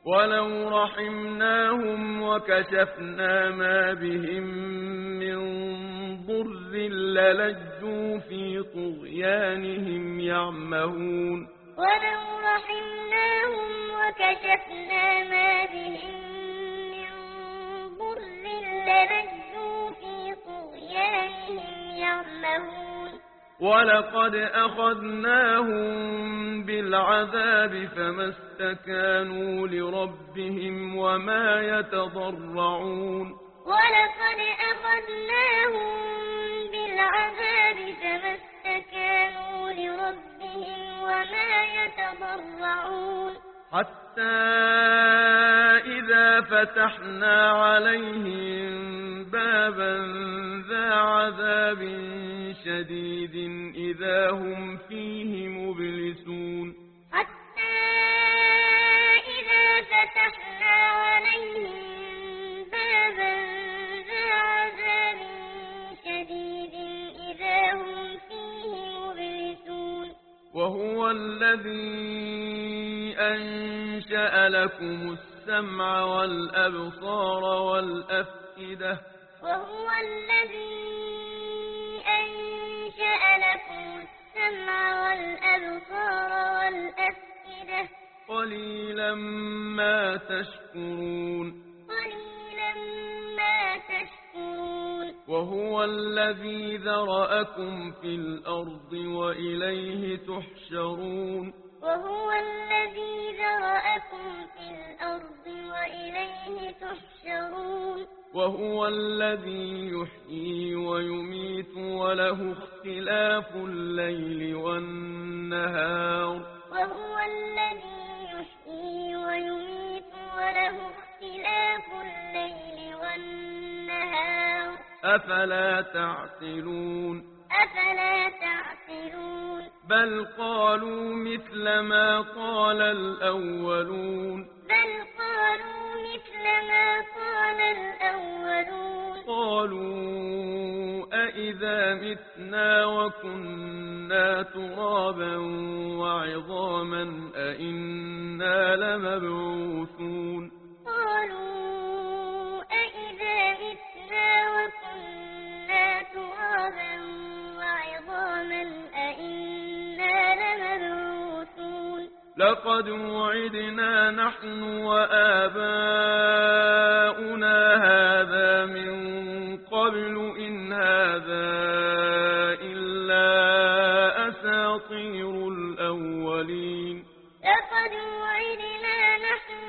ولو رحمناهم وكشفنا ما بهم من ضر للجوا في طغيانهم يعمهون ولو رحمناهم وكشفنا ما بهم من ضر للجوا في طغيانهم يعمهون ولقد أخذناهم بالعذاب فما استكانوا لربهم وما يتضرعون ولقد أخذناهم بالعذاب فما استكانوا لربهم وما يتضرعون حتى إذا فتحنا عليهم بابا ذا عذاب شديد إذا هم فيه مبلسون حتى إذا فتحنا عليهم بابا ذا عذاب شديد إذا هم فيه مبلسون وهو الذي أنشأ لكم السمع والأبصار والأفئدة وهو الذي أنشأ لكم السمع والأبصار والأفئدة قليلا ما تشكرون قليلا ما تشكرون وهو الذي ذرأكم في الأرض وإليه تحشرون وهو الذي ذرأكم في الأرض وإليه تحشرون وهو الذي يحيي ويميت وله اختلاف الليل والنهار وهو الذي يحيي ويميت وله اختلاف الليل والنهار أفلا تعقلون أفلا تعقلون بل قالوا مثل ما قال الأولون بل قالوا مثل ما قال الأولون قالوا أإذا متنا وكنا ترابا وعظاما أإنا لمبعوثون قالوا أإذا متنا وكنا ترابا وعظاما أإنا لمبعوثون لقد وعدنا نحن وآباؤنا هذا من قبل إن هذا إلا أساطير الأولين لقد وعدنا نحن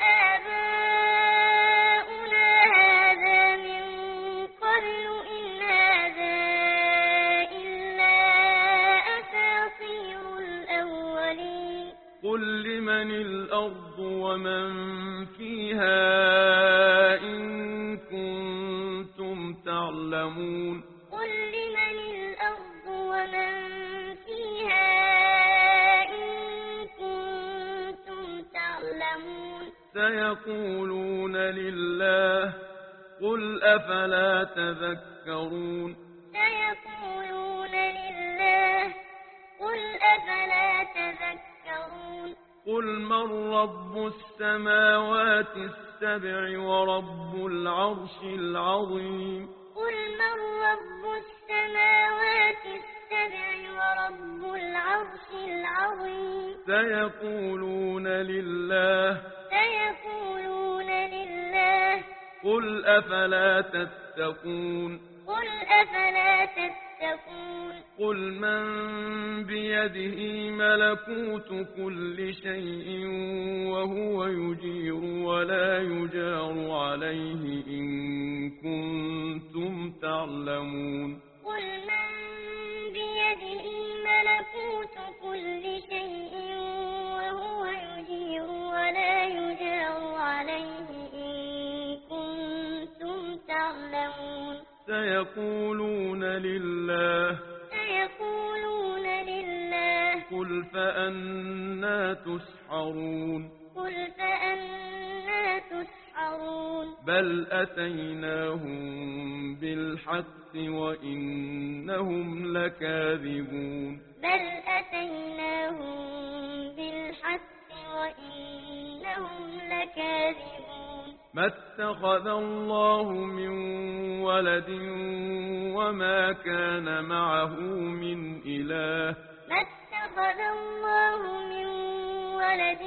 وآباؤنا هذا من قبل إن هذا إلا أساطير الأولين قل لمن الأرض ومن فيها إن كنتم تعلمون قل لمن الأرض ومن فيها إن كنتم تعلمون سيقولون لله قل أفلا تذكرون سيقولون لله قل أفلا تذكرون قل من رب السماوات السبع ورب العرش العظيم قل من رب السماوات السبع ورب العرش العظيم سيقولون لله سيقولون لله قل أفلا تتقون قل أفلا تتقون قل من بيده ملكوت كل شيء وهو يجير ولا يجار عليه إن كنتم تعلمون قل من بيده ملكوت كل شيء وهو يجير ولا يجار عليه إن كنتم تعلمون سيقولون لله سيقولون لله قل فأنا تسحرون قل فأنا تسحرون بل أتيناهم بالحق وإنهم لكاذبون بل أتيناهم بالحق وإنهم لكاذبون لكاذبون ما اتخذ الله من ولد وما كان معه من إله ما اتخذ الله من ولد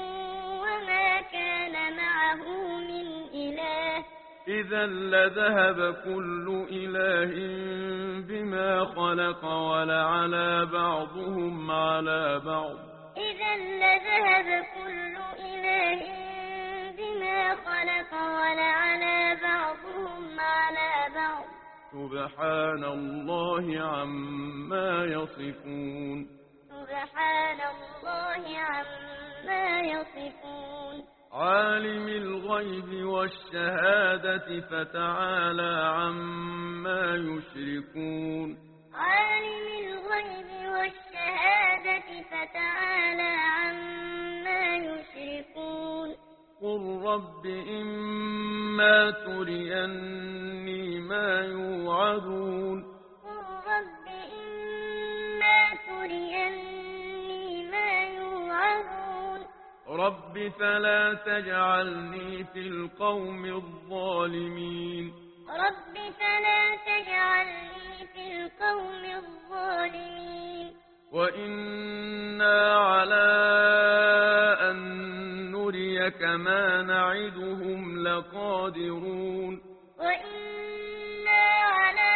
وما كان معه من إله إذا لذهب كل إله بما خلق ولعلى بعضهم على بعض إذا لذهب كل إله بما خلق ولعلى بعضهم على بعض سبحان الله عما يصفون سبحان الله عما يصفون عالم الغيب والشهادة فتعالى عما يشركون عالم الغيب والشهادة فتعالى عما يشركون قل رب إما تريني ما يوعدون قل رب إما تريني ما يوعدون رب فلا تجعلني في القوم الظالمين رب فلا تجعلني في القوم الظالمين وإنا على أن نريك ما نعدهم لقادرون وإنا على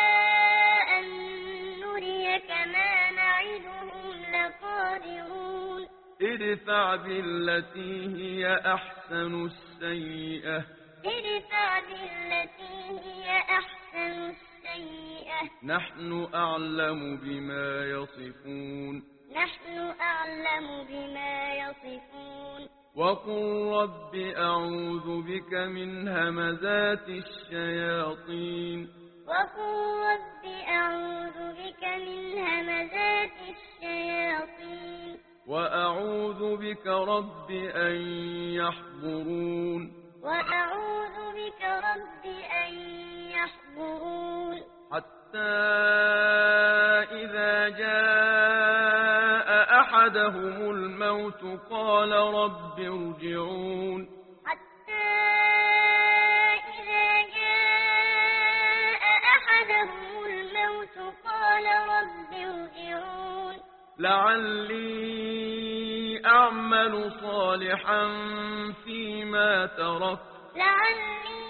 أن نريك ما نعدهم لقادرون ادفع بالتي هي أحسن السيئة ادفع بالتي هي أحسن السيئة نحن أعلم بما يصفون نحن أعلم بما يصفون وقل رب أعوذ بك من همزات الشياطين وقل رب أعوذ بك من همزات الشياطين وأعوذ بك رب أن يحضرون وأعوذ بك رب أن يحضرون حتى إذا جاء أحدهم الموت قال رب ارجعون حتى إذا جاء أحدهم الموت قال رب ارجعون لعلي أعمل صالحا فيما تركت لعلي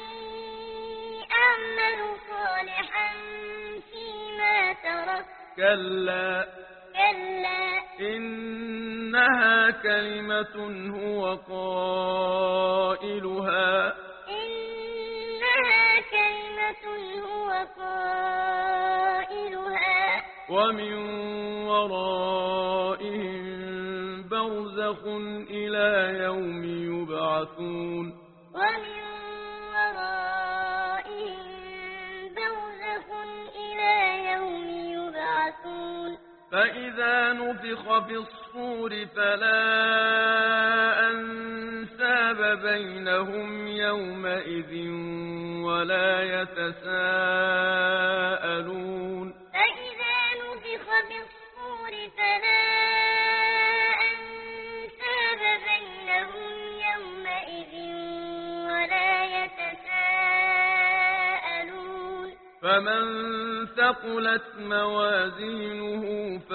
أعمل صالحا فيما تركت كلا كلا إنها كلمة هو قائلها إنها كلمة هو قائلها ومن ورائهم برزخ إلى يوم يبعثون ومن ورائهم برزخ إلى يوم يبعثون فإذا نفخ في الصور فلا أنساب بينهم يومئذ ولا يتساءلون فإذا نفخ في الصور فلا أنساب بينهم يومئذ ولا يتساءلون فمن ثقلت موازينه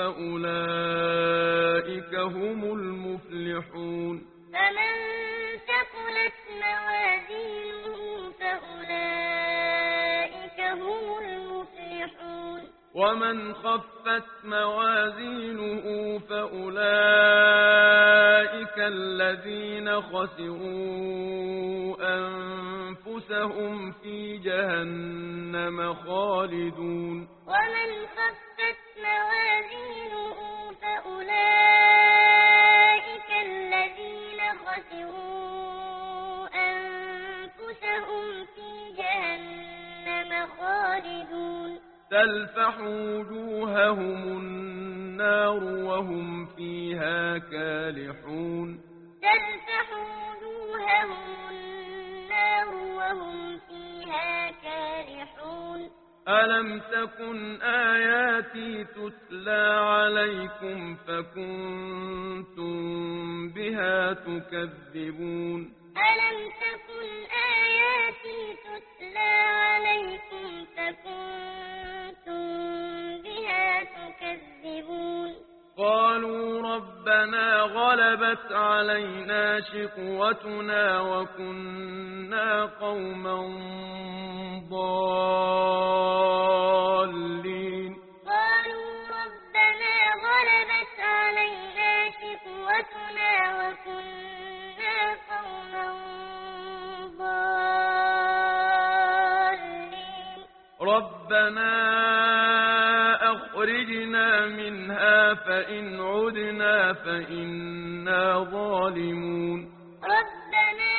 فأولئك هم المفلحون فمن ثقلت موازينه فأولئك هم المفلحون ومن خفت موازينه فأولئك الذين خسروا أنفسهم في جهنم خالدون ومن خفت موازينه فأولئك الذين خسروا أنفسهم في جهنم خالدون تلفح وجوههم النار وهم فيها كالحون تلفح وجوههم النار وهم فيها كالحون ألم تكن آياتي تتلى عليكم فكنتم بها تكذبون ألم تكن آياتي تتلى عليكم فكنتم بها تكذبون قالوا ربنا غلبت علينا شقوتنا وكنا قوما ضالين قالوا ربنا غلبت علينا شقوتنا وكنا قوما ضالين ربنا أخرجنا منها فإن عدنا فإنا ظالمون ربنا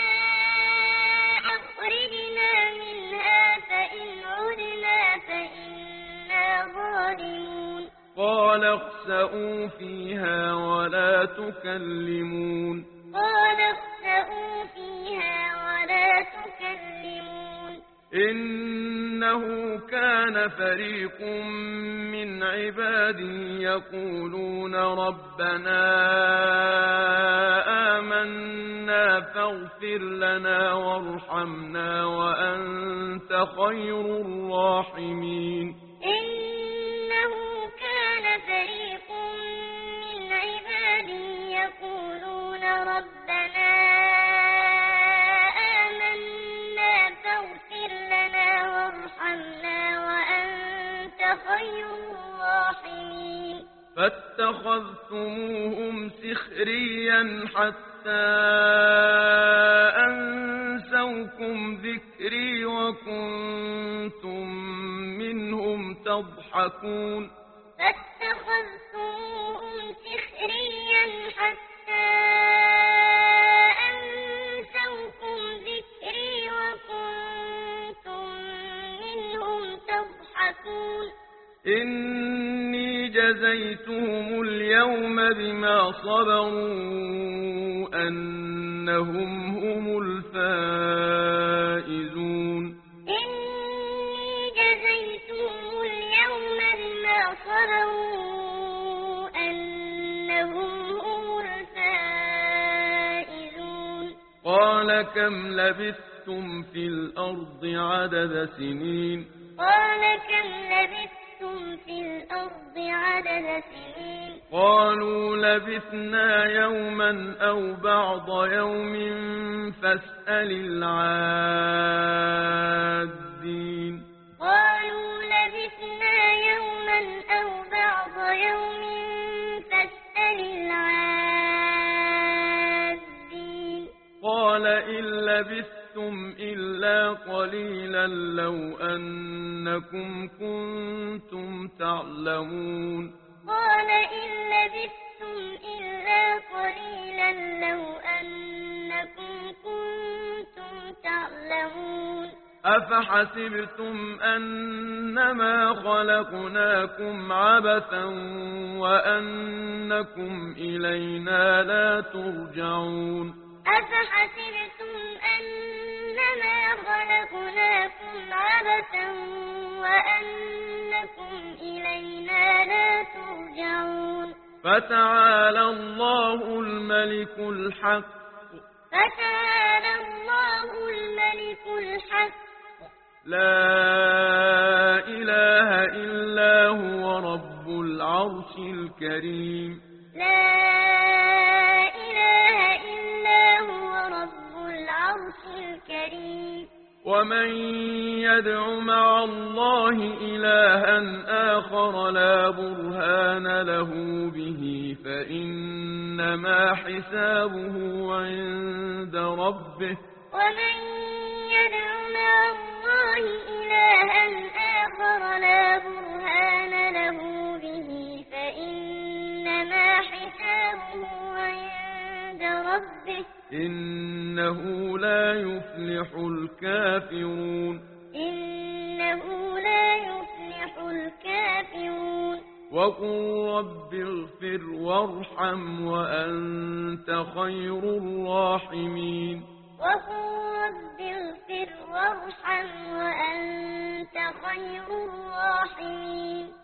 أخرجنا منها فإن عدنا فإنا ظالمون قال اخسئوا فيها ولا تكلمون قال اخسئوا فيها ولا تكلمون إنه كان فريق من عبادي يقولون ربنا آمنا فاغفر لنا وارحمنا وأنت خير الراحمين إنه كان فريق من عبادي يقولون ربنا آمنا فاغفر لنا وارحمنا وأنت خير الراحمين فاتخذتموهم سخريا حتى أنسوكم ذكري وكنتم منهم تضحكون فاتخذتموهم سخريا حتى أنسوكم ذكري وكنتم منهم تضحكون إني جزيتهم اليوم بما صبروا أنهم هم الفائزون إني جزيتهم اليوم بما صبروا أنهم هم الفائزون قال كم لبثتم في الأرض عدد سنين قال كم لبثتم في الأرض عدد سنين قالوا لبثنا يوما أو بعض يوم فاسأل العادين قالوا لبثنا يوما أو بعض يوم فاسأل العادين قال إن لبثتم إلا قليلا لو أنكم كنتم تعلمون قال إن لبثتم إلا قليلا لو أنكم كنتم تعلمون أفحسبتم أنما خلقناكم عبثا وأنكم إلينا لا ترجعون أفحسبتم أنما خلقناكم عبثا وأنكم إلينا لا ترجعون فتعالى الله الملك الحق فتعالى الله الملك الحق لا إله إلا هو رب العرش الكريم لا إله إلا هو رب العرش الكريم ومن يدع مع الله إلها آخر لا برهان له به فإنما حسابه عند ربه ومن يدع مع الله إلها آخر لا برهان له به فإنما حسابه عند ربه إنه لا يفلح الكافرون إنه لا يفلح الكافرون وقل رب اغفر وارحم وأنت خير الراحمين وقل رب اغفر وارحم وأنت خير الراحمين